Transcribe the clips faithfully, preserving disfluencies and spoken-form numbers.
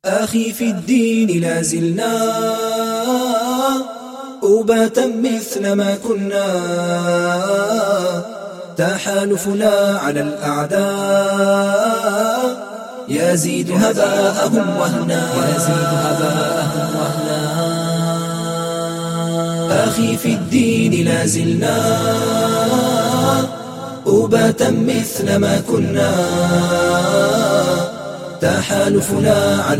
أخي في الدين لا زلنا أباتا مثل ما كنا، تحالفنا على الأعداء يزيد هباءهم وهنا، يزيد هباءهم وهنا. أخي في الدين لا زلنا أباتا مثل ما كنا، تحالفنا على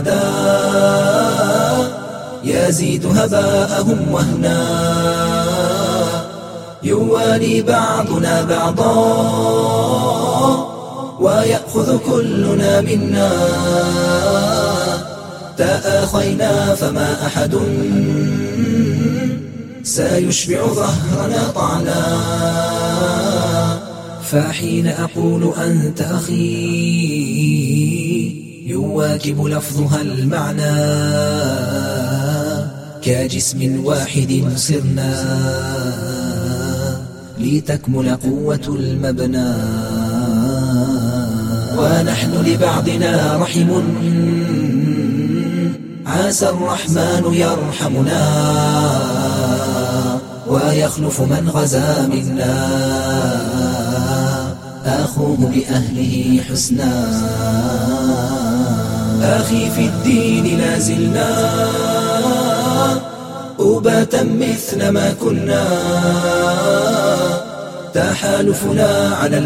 الأعداء يزيد هباءهم وهنا. يوالي بعضنا بعضا ويأخذ كلنا منا، تآخينا فما أحد سيشبع ظهرنا طعنا. فحين أقول أنت أخي يواكب لفظها المعنى، كجسم واحد صرنا لتكمل قوة المبنى. ونحن لبعضنا رحم عسى الرحمن يرحمنا، ويخلف من غزا منا أخوه بأهله حسنا. أخي في الدين لا زلنا أباتا مثل ما كنا، تحالفنا على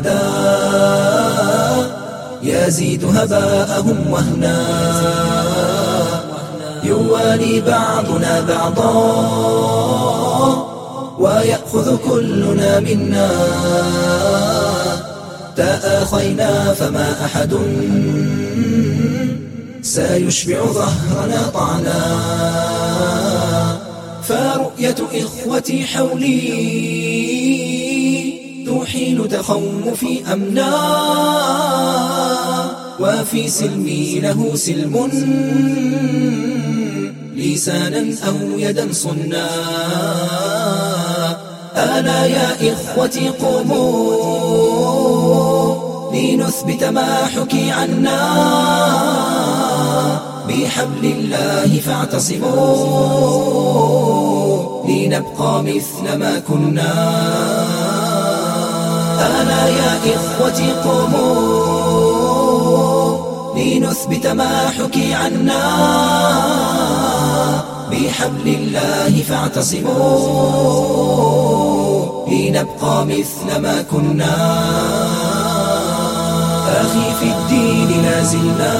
الأعداء يزيد هباءهم وهنا. يوالي بعضنا بعضا ويأخذ كلنا منا، تآخينا فما أحد سيشبع ظهرنا طعنا. فرؤية إخوتي حولي تحيل تخوفي أمنا، وفي سلمي له سلم لسانا أو يدا صنا. ألا يا إخوتي قوموا لنثبت ما حكي عنا، بحبل الله فاعتصموا لنبقى مثل ما كنا. ألا يا إخوتي قوموا لنثبت ما حكي عنا، بحبل الله فاعتصموا لنبقى مثل ما كنا. أخي في الدين لا زلنا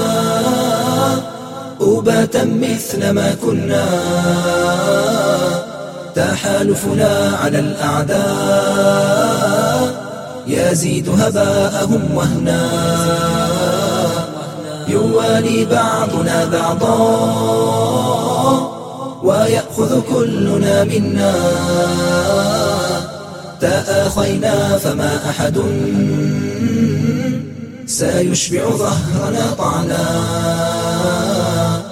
أباتا مثل ما كنا، تحالفنا على الأعداء يزيد هباءهم وهنا. يوالي بعضنا بعضا ويأخذ كلنا منا، تآخينا فما أحد سيشبع ظهرنا طعنا.